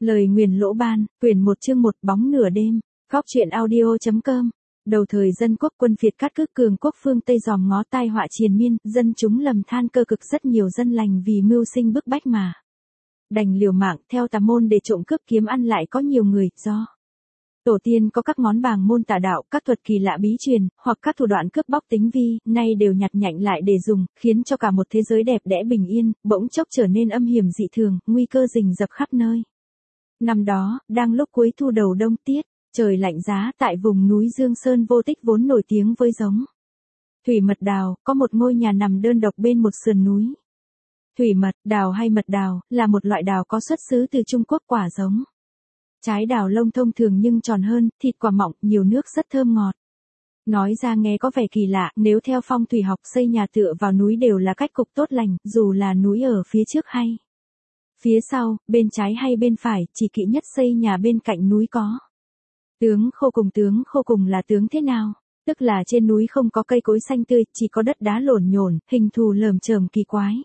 Lời nguyền Lỗ Ban, quyển 1 chương 1 bóng nửa đêm, góc truyện audio.com. Đầu thời dân quốc quân Việt cát cứ cường quốc phương Tây dòm ngó tai họa triền miên, dân chúng lầm than cơ cực, rất nhiều dân lành vì mưu sinh bức bách mà đành liều mạng theo tà môn để trộm cướp kiếm ăn, lại có nhiều người do tổ tiên có các ngón bàng môn tà đạo, các thuật kỳ lạ bí truyền, hoặc các thủ đoạn cướp bóc tinh vi, nay đều nhặt nhạnh lại để dùng, khiến cho cả một thế giới đẹp đẽ bình yên, bỗng chốc trở nên âm hiểm dị thường, nguy cơ rình rập khắp nơi. Năm đó, đang lúc cuối thu đầu đông tiết, trời lạnh giá, tại vùng núi Dương Sơn vô tích vốn nổi tiếng với giống thủy mật đào, có một ngôi nhà nằm đơn độc bên một sườn núi. Thủy mật đào hay mật đào là một loại đào có xuất xứ từ Trung Quốc, quả giống trái đào lông thông thường nhưng tròn hơn, thịt quả mọng, nhiều nước, rất thơm ngọt. Nói ra nghe có vẻ kỳ lạ, nếu theo phong thủy học xây nhà tựa vào núi đều là cách cục tốt lành, dù là núi ở phía trước hay phía sau, bên trái hay bên phải, chỉ kỵ nhất xây nhà bên cạnh núi có tướng khô cùng là tướng thế nào? Tức là trên núi không có cây cối xanh tươi, chỉ có đất đá lổn nhổn, hình thù lởm chởm kỳ quái.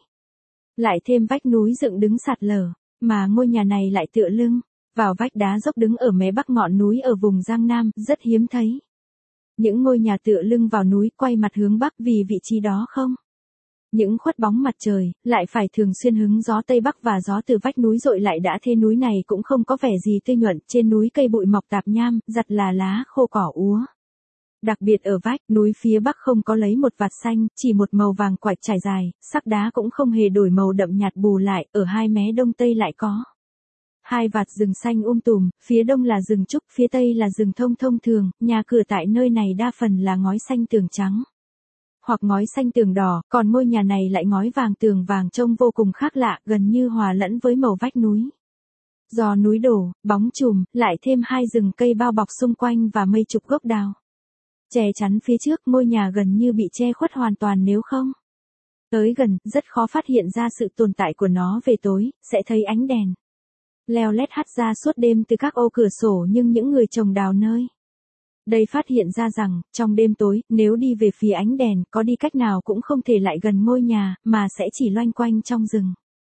Lại thêm vách núi dựng đứng sạt lở, mà ngôi nhà này lại tựa lưng vào vách đá dốc đứng ở mé bắc ngọn núi ở vùng Giang Nam, rất hiếm thấy. Những ngôi nhà tựa lưng vào núi quay mặt hướng bắc vì vị trí đó không những khuất bóng mặt trời, lại phải thường xuyên hứng gió tây bắc và gió từ vách núi dội lại, đã thế núi này cũng không có vẻ gì tươi nhuận, trên núi cây bụi mọc tạp nham, giặt là lá khô cỏ úa. Đặc biệt ở vách núi phía bắc không có lấy một vạt xanh, chỉ một màu vàng quạch trải dài, sắc đá cũng không hề đổi màu đậm nhạt, bù lại, ở hai mé đông tây lại có hai vạt rừng xanh tùm, phía đông là rừng trúc, phía tây là rừng thông thường, nhà cửa tại nơi này đa phần là ngói xanh tường trắng hoặc ngói xanh tường đỏ, còn ngôi nhà này lại ngói vàng tường vàng, trông vô cùng khác lạ, gần như hòa lẫn với màu vách núi. Do núi đổ, bóng trùm, lại thêm hai rừng cây bao bọc xung quanh và mấy chục gốc đào che chắn phía trước, ngôi nhà gần như bị che khuất hoàn toàn, nếu không tới gần, rất khó phát hiện ra sự tồn tại của nó. Về tối, sẽ thấy ánh đèn leo lét hắt ra suốt đêm từ các ô cửa sổ, nhưng những người trồng đào nơi đây phát hiện ra rằng, trong đêm tối, nếu đi về phía ánh đèn, có đi cách nào cũng không thể lại gần ngôi nhà, mà sẽ chỉ loanh quanh trong rừng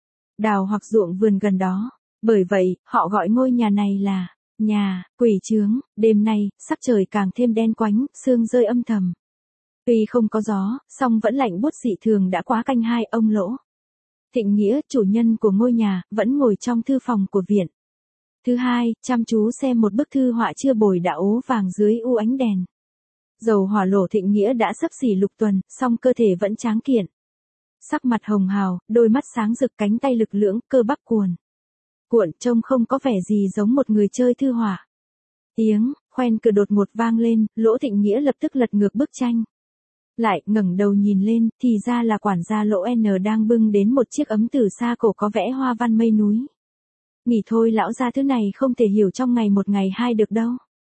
đào hoặc ruộng vườn gần đó. Bởi vậy, họ gọi ngôi nhà này là nhà quỷ trướng. Đêm nay, sắc trời càng thêm đen quánh, sương rơi âm thầm. Tuy không có gió, song vẫn lạnh buốt dị thường. Đã quá canh 2, ông Lỗ Thịnh Nghĩa, chủ nhân của ngôi nhà, vẫn ngồi trong thư phòng của viện thứ hai, chăm chú xem một bức thư họa chưa bồi đã ố vàng dưới u ánh đèn dầu hỏa. Lỗ Thịnh Nghĩa đã xấp xỉ lục tuần, song cơ thể vẫn tráng kiện, sắc mặt hồng hào, đôi mắt sáng rực, cánh tay lực lưỡng, cơ bắp cuồn cuộn, trông không có vẻ gì giống một người chơi thư họa. Tiếng khoen cửa đột ngột vang lên, Lỗ Thịnh Nghĩa lập tức lật ngược bức tranh lại, ngẩng đầu nhìn lên, thì ra là quản gia Lỗ N đang bưng đến một chiếc ấm từ xa cổ có vẽ hoa văn mây núi. Nghỉ thôi lão gia, thứ này không thể hiểu trong ngày một ngày hai được đâu.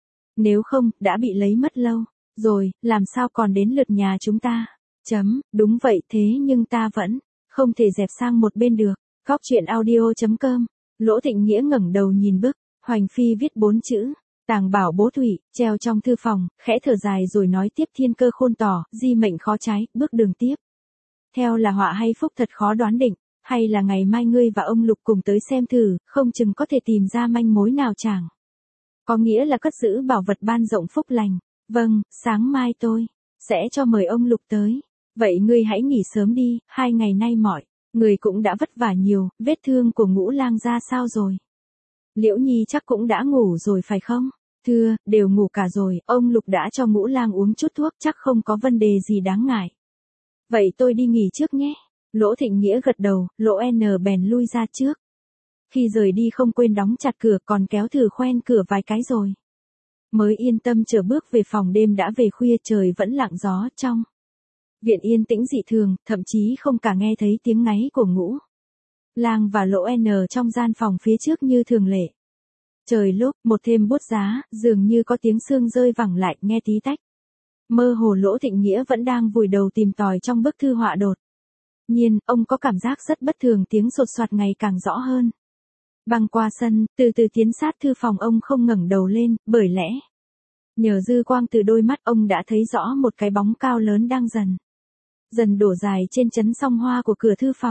Nếu không, đã bị lấy mất lâu rồi, làm sao còn đến lượt nhà chúng ta. Đúng vậy, thế nhưng ta vẫn không thể dẹp sang một bên được. Góc truyện audio.com. Lỗ Thịnh Nghĩa ngẩng đầu nhìn bức hoành phi viết 4 chữ Tàng Bảo Bố Thủy treo trong thư phòng, khẽ thở dài rồi nói tiếp: thiên cơ khôn tỏ, di mệnh khó trái, bước đường tiếp theo là họa hay phúc thật khó đoán định. Hay là ngày mai ngươi và ông Lục cùng tới xem thử, không chừng có thể tìm ra manh mối nào chẳng có nghĩa là cất giữ bảo vật ban rộng phúc lành. Vâng, sáng mai tôi sẽ cho mời ông Lục tới. Vậy ngươi hãy nghỉ sớm đi, 2 ngày nay mọi người cũng đã vất vả nhiều. Vết thương của Ngũ Lang ra sao rồi? Liễu Nhi chắc cũng đã ngủ rồi phải không? Thưa, đều ngủ cả rồi, ông Lục đã cho Ngũ Lang uống chút thuốc, chắc không có vấn đề gì đáng ngại. Vậy tôi đi nghỉ trước nhé. Lỗ Thịnh Nghĩa gật đầu, Lỗ N bèn lui ra trước. Khi rời đi không quên đóng chặt cửa, còn kéo thử khoen cửa vài cái rồi mới yên tâm trở bước về phòng. Đêm đã về khuya, trời vẫn lặng gió, trong viện yên tĩnh dị thường, thậm chí không cả nghe thấy tiếng ngáy của Ngũ Lang và Lỗ N trong gian phòng phía trước như thường lệ. Trời lúc một thêm buốt giá, dường như có tiếng sương rơi vẳng lại, nghe tí tách. Mơ hồ Lỗ Thịnh Nghĩa vẫn đang vùi đầu tìm tòi trong bức thư họa, đột nhiên, ông có cảm giác rất bất thường, tiếng sột soạt ngày càng rõ hơn. Băng qua sân, từ từ tiến sát thư phòng, ông không ngẩng đầu lên, bởi lẽ nhờ dư quang từ đôi mắt, ông đã thấy rõ một cái bóng cao lớn đang dần đổ dài trên chấn song hoa của cửa thư phòng.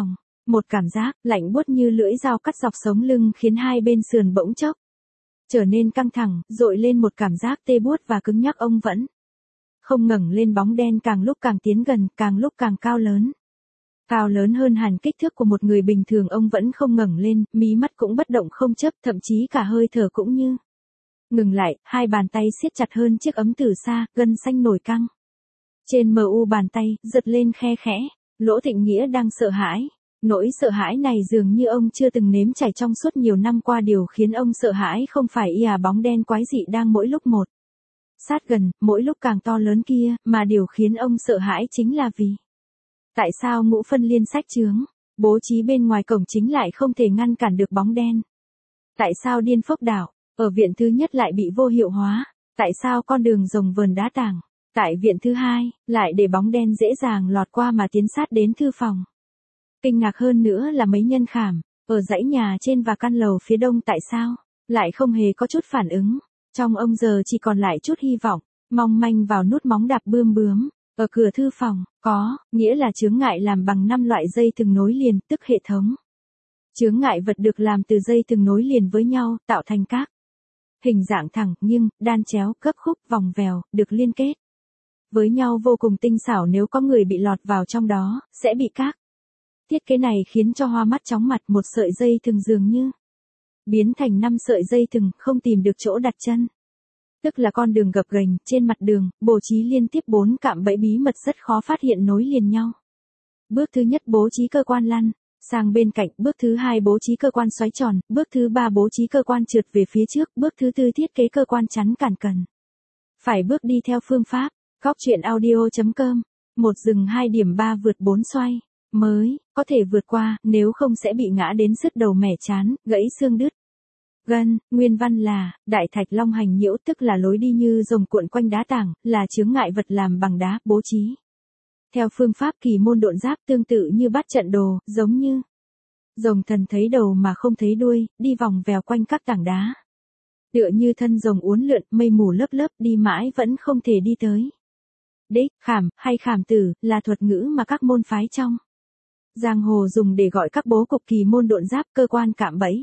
Một cảm giác lạnh buốt như lưỡi dao cắt dọc sống lưng khiến hai bên sườn bỗng chốc trở nên căng thẳng, dội lên một cảm giác tê buốt và cứng nhắc. Ông vẫn không ngẩng lên, bóng đen càng lúc càng tiến gần, càng lúc càng cao lớn. Cao lớn hơn hẳn kích thước của một người bình thường. Ông vẫn không ngẩng lên, mí mắt cũng bất động không chớp, thậm chí cả hơi thở cũng như ngừng lại, hai bàn tay siết chặt hơn chiếc ấm từ xa, gân xanh nổi căng. Trên mu bàn tay, giật lên khe khẽ. Lỗ Thịnh Nghĩa đang sợ hãi. Nỗi sợ hãi này dường như ông chưa từng nếm trải trong suốt nhiều năm qua. Điều khiến ông sợ hãi không phải bóng đen quái dị đang mỗi lúc một sát gần, mỗi lúc càng to lớn kia, mà điều khiến ông sợ hãi chính là vì tại sao Ngũ Phân Liên sách chướng, bố trí bên ngoài cổng chính lại không thể ngăn cản được bóng đen? Tại sao Điên Phốc Đảo, ở viện thứ nhất lại bị vô hiệu hóa? Tại sao con đường rồng vườn đá tảng, tại viện thứ hai, lại để bóng đen dễ dàng lọt qua mà tiến sát đến thư phòng? Kinh ngạc hơn nữa là mấy nhân khảm, ở dãy nhà trên và căn lầu phía đông tại sao lại không hề có chút phản ứng? Trong ông giờ chỉ còn lại chút hy vọng, mong manh vào nút móng đạp bươm bướm. Ở cửa thư phòng, có, nghĩa là chướng ngại làm bằng 5 loại dây thừng nối liền, tức hệ thống. Chướng ngại vật được làm từ dây thừng nối liền với nhau, tạo thành các hình dạng thẳng, nghiêng, đan chéo, gấp khúc, vòng vèo, được liên kết với nhau vô cùng tinh xảo. Nếu có người bị lọt vào trong đó, sẽ bị các thiết kế này khiến cho hoa mắt chóng mặt. Một sợi dây thừng dường như biến thành 5 sợi dây thừng, không tìm được chỗ đặt chân. Tức là con đường gập ghềnh, trên mặt đường, bố trí liên tiếp 4 cạm bẫy bí mật rất khó phát hiện nối liền nhau. Bước thứ nhất bố trí cơ quan lăn sang bên cạnh, bước thứ hai bố trí cơ quan xoáy tròn, bước thứ ba bố trí cơ quan trượt về phía trước, bước thứ tư thiết kế cơ quan chắn cản cần. Phải bước đi theo phương pháp, Góc Truyện Audio.com, 1 dừng 2 điểm 3 vượt 4 xoay, mới có thể vượt qua, nếu không sẽ bị ngã đến sứt đầu mẻ chán, gãy xương đứt gân. Nguyên văn là, đại thạch long hành nhiễu, tức là lối đi như rồng cuộn quanh đá tảng, là chướng ngại vật làm bằng đá, bố trí theo phương pháp kỳ môn độn giáp, tương tự như bát trận đồ, giống như rồng thần thấy đầu mà không thấy đuôi, đi vòng vèo quanh các tảng đá. Tựa như thân rồng uốn lượn, mây mù lớp lớp, đi mãi vẫn không thể đi tới đích. Khảm, hay khảm tử, là thuật ngữ mà các môn phái trong giang hồ dùng để gọi các bố cục kỳ môn độn giáp, cơ quan cạm bẫy.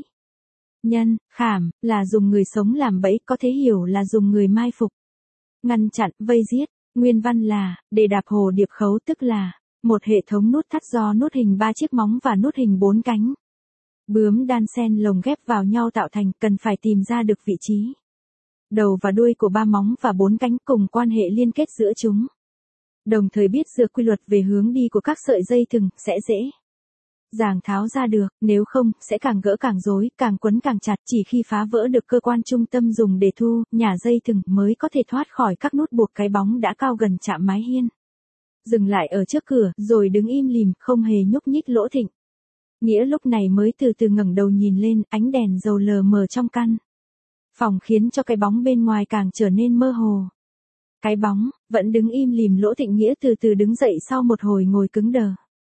Nhân, khảm, là dùng người sống làm bẫy, có thể hiểu là dùng người mai phục, ngăn chặn, vây giết. Nguyên văn là, để đạp hồ điệp khấu, tức là một hệ thống nút thắt do nút hình 3 chiếc móng và nút hình 4 cánh bướm đan xen lồng ghép vào nhau tạo thành. Cần phải tìm ra được vị trí đầu và đuôi của 3 móng và 4 cánh cùng quan hệ liên kết giữa chúng. Đồng thời biết được quy luật về hướng đi của các sợi dây thừng, sẽ dễ dàng tháo ra được, nếu không, sẽ càng gỡ càng rối, càng quấn càng chặt. Chỉ khi phá vỡ được cơ quan trung tâm dùng để thu, nhả dây thừng mới có thể thoát khỏi các nút buộc. Cái bóng đã cao gần chạm mái hiên, dừng lại ở trước cửa, rồi đứng im lìm, không hề nhúc nhích. Lỗ Thịnh Nghĩa lúc này mới từ từ ngẩng đầu nhìn lên, ánh đèn dầu lờ mờ trong căn phòng khiến cho cái bóng bên ngoài càng trở nên mơ hồ. Cái bóng vẫn đứng im lìm. Lỗ Thịnh Nghĩa từ từ đứng dậy sau một hồi ngồi cứng đờ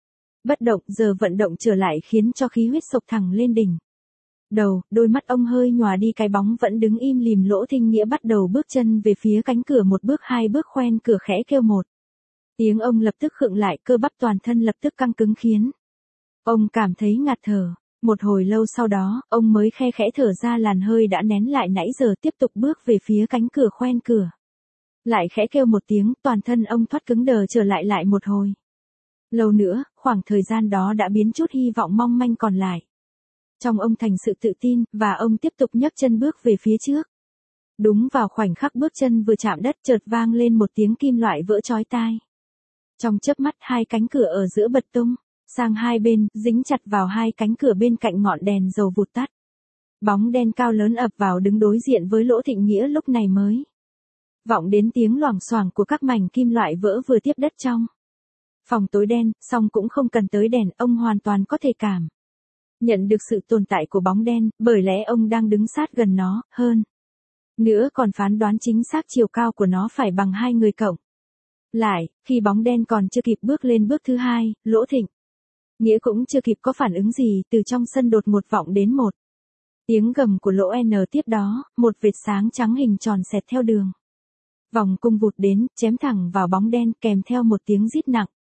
bất động, giờ vận động trở lại khiến cho khí huyết sộc thẳng lên đỉnh đầu. Đôi mắt ông hơi nhòa đi. Cái bóng vẫn đứng im lìm. Lỗ Thịnh Nghĩa bắt đầu bước chân về phía cánh cửa, 1 bước 2 bước, khoen cửa khẽ kêu một tiếng. Ông lập tức khựng lại, cơ bắp toàn thân lập tức căng cứng khiến ông cảm thấy ngạt thở. Một hồi lâu sau đó, ông mới khe khẽ thở ra làn hơi đã nén lại nãy giờ, tiếp tục bước về phía cánh cửa, khoen cửa lại khẽ kêu một tiếng. Toàn thân ông thoát cứng đờ trở lại. Lại một hồi lâu nữa, khoảng thời gian đó đã biến chút hy vọng mong manh còn lại trong ông thành sự tự tin, và ông tiếp tục nhấc chân bước về phía trước. Đúng vào khoảnh khắc bước chân vừa chạm đất, chợt vang lên một tiếng kim loại vỡ chói tai. Trong chớp mắt, 2 cánh cửa ở giữa bật tung sang hai bên, dính chặt vào 2 cánh cửa bên cạnh, ngọn đèn dầu vụt tắt. Bóng đen cao lớn ập vào đứng đối diện với Lỗ Thịnh Nghĩa. Lúc này mới vọng đến tiếng loảng xoảng của các mảnh kim loại vỡ vừa tiếp đất trong phòng tối đen. Song cũng không cần tới đèn, ông hoàn toàn có thể cảm nhận được sự tồn tại của bóng đen, bởi lẽ ông đang đứng sát gần nó, hơn nữa còn phán đoán chính xác chiều cao của nó phải bằng 2 người cộng lại. Khi bóng đen còn chưa kịp bước lên bước thứ 2, Lỗ Thịnh Nghĩa cũng chưa kịp có phản ứng gì, từ trong sân đột ngột vọng đến một tiếng gầm của Lỗ N. Tiếp đó, một vệt sáng trắng hình tròn xẹt theo đường vòng cung vụt đến, chém thẳng vào bóng đen, kèm theo một tiếng rít nặng.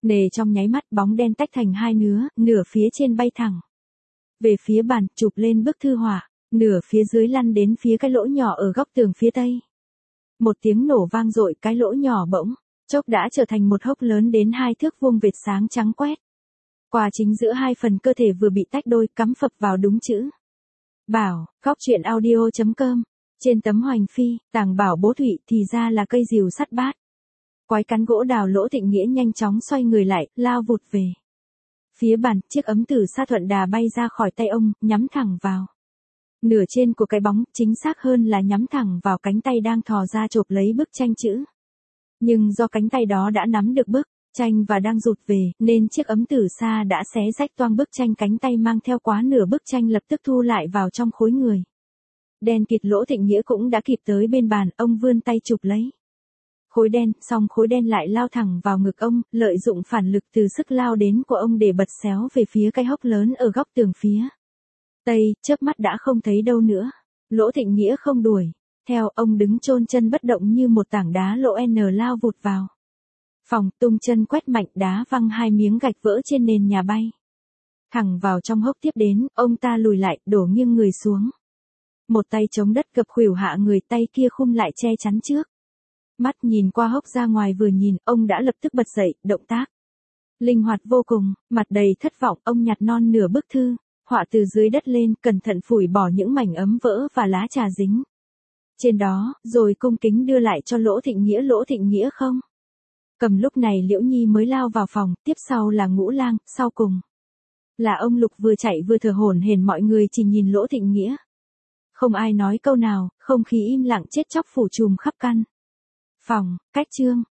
Nề trong nháy mắt bóng đen tách thành hai nửa phía trên bay thẳng về phía bàn, chụp lên bức thư họa, nửa phía dưới lăn đến phía cái lỗ nhỏ ở góc tường phía tây. Một tiếng nổ vang dội, cái lỗ nhỏ bỗng chốc đã trở thành một hốc lớn đến 2 thước vuông vệt sáng trắng quét. Qua chính giữa hai phần cơ thể vừa bị tách đôi, cắm phập vào đúng chữ Bảo. Góc truyện audio.com. Trên tấm hoành phi, tàng bảo bố thụy thì ra là cây rìu sắt bát. Quái cán gỗ đào Lỗ Thịnh Nghĩa nhanh chóng xoay người lại, lao vụt về phía bàn, chiếc ấm từ sa thuận đà bay ra khỏi tay ông, nhắm thẳng vào nửa trên của cái bóng, chính xác hơn là nhắm thẳng vào cánh tay đang thò ra chộp lấy bức tranh chữ. Nhưng do cánh tay đó đã nắm được bức tranh và đang rụt về, nên chiếc ấm từ sa đã xé rách toang bức tranh, cánh tay mang theo quá nửa bức tranh lập tức thu lại vào trong khối người. Đen kịt. Lỗ Thịnh Nghĩa cũng đã kịp tới bên bàn, ông vươn tay chụp lấy khối đen, xong khối đen lại lao thẳng vào ngực ông, lợi dụng phản lực từ sức lao đến của ông để bật xéo về phía cái hốc lớn ở góc tường phía tây, chớp mắt đã không thấy đâu nữa. Lỗ Thịnh Nghĩa không đuổi theo, ông đứng chôn chân bất động như một tảng đá. Lỗ N lao vụt vào phòng, tung chân quét mạnh, đá văng 2 miếng gạch vỡ trên nền nhà bay thẳng vào trong hốc. Tiếp đến, ông ta lùi lại, đổ nghiêng người xuống. Một tay chống đất gập khuỷu hạ người, tay kia khum lại che chắn trước. Mắt nhìn qua hốc ra ngoài, vừa nhìn, ông đã lập tức bật dậy, động tác linh hoạt vô cùng. Mặt đầy thất vọng, ông nhặt non nửa bức thư họa từ dưới đất lên, cẩn thận phủi bỏ những mảnh ấm vỡ và lá trà dính trên đó, rồi cung kính đưa lại cho Lỗ Thịnh Nghĩa. Lỗ Thịnh Nghĩa không cầm. Lúc này Liễu Nhi mới lao vào phòng, tiếp sau là Ngũ Lang, sau cùng là ông Lục vừa chạy vừa thở hổn hển. Mọi người chỉ nhìn Lỗ Thịnh Nghĩa, không ai nói câu nào, không khí im lặng chết chóc phủ trùm khắp căn phòng. Cách chương